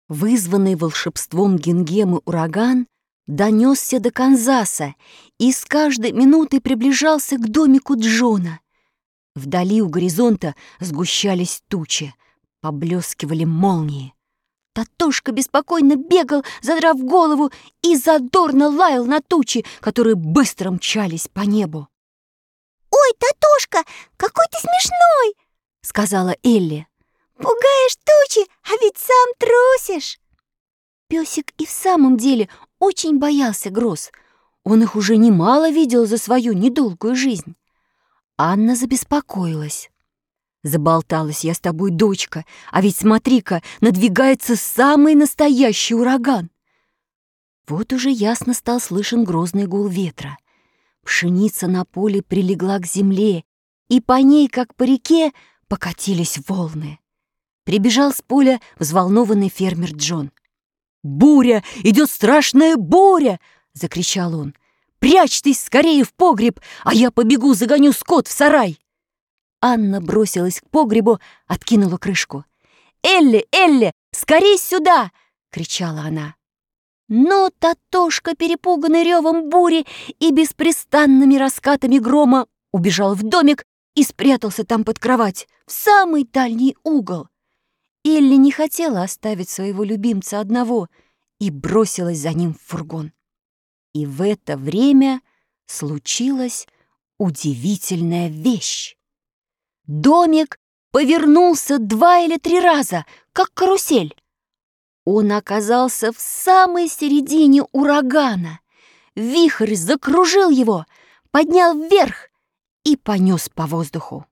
Вызванный волшебством Гингемы ураган донесся до Канзаса и с каждой минутой приближался к домику Джона. Вдали у горизонта сгущались тучи, поблескивали молнии. Татошка беспокойно бегал, задрав голову, и задорно лаял на тучи, которые быстро мчались по небу. «Ой, Татошка, какой ты смешной!» — сказала Элли. «Пугаешь тучи, а ведь сам трусишь!» Песик и в самом деле очень боялся гроз. Он их уже немало видел за свою недолгую жизнь. Анна забеспокоилась. «Заболталась я с тобой, дочка, а ведь смотри-ка, надвигается самый настоящий ураган!» Вот уже ясно стал слышен грозный гул ветра. Пшеница на поле прилегла к земле, и по ней, как по реке, покатились волны. Прибежал с поля взволнованный фермер Джон. «Буря! Идет страшная буря!» — закричал он. «Прячьтесь скорее в погреб, а я побегу загоню скот в сарай!» Анна бросилась к погребу, откинула крышку. «Элли, Элли, скорей сюда!» — кричала она. Но Татошка, перепуганный ревом бури и беспрестанными раскатами грома, убежал в домик и спрятался там под кровать, в самый дальний угол. Элли не хотела оставить своего любимца одного и бросилась за ним в фургон. И в это время случилась удивительная вещь. Домик повернулся 2 или 3 раза, как карусель. Он оказался в самой середине урагана. Вихрь закружил его, поднял вверх и понес по воздуху.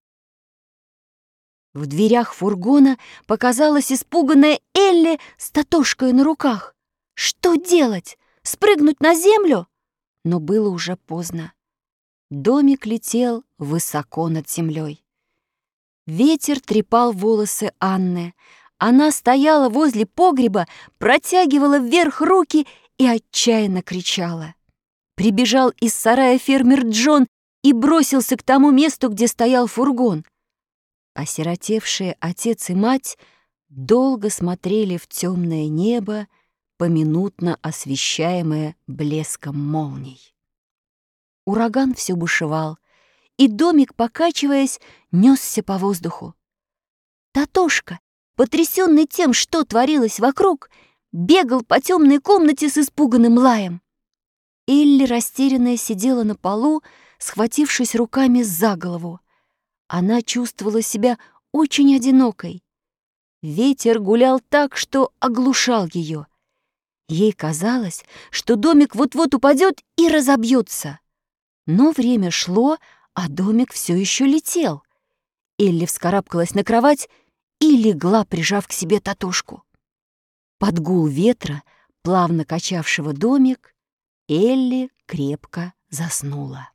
В дверях фургона показалась испуганная Элли с Татошкой на руках. Что делать? Спрыгнуть на землю? Но было уже поздно. Домик летел высоко над землей. Ветер трепал волосы Анны. Она стояла возле погреба, протягивала вверх руки и отчаянно кричала. Прибежал из сарая фермер Джон и бросился к тому месту, где стоял фургон. Осиротевшие отец и мать долго смотрели в темное небо, поминутно освещаемое блеском молний. Ураган все бушевал, и домик, покачиваясь, несся по воздуху. Татошка, потрясенный тем, что творилось вокруг, бегал по темной комнате с испуганным лаем. Элли, растерянная, сидела на полу, схватившись руками за голову. Она чувствовала себя очень одинокой. Ветер гулял так, что оглушал ее. Ей казалось, что домик вот-вот упадет и разобьется. Но время шло, а домик все еще летел. Элли вскарабкалась на кровать и легла, прижав к себе Татошку. Под гул ветра, плавно качавшего домик, Элли крепко заснула.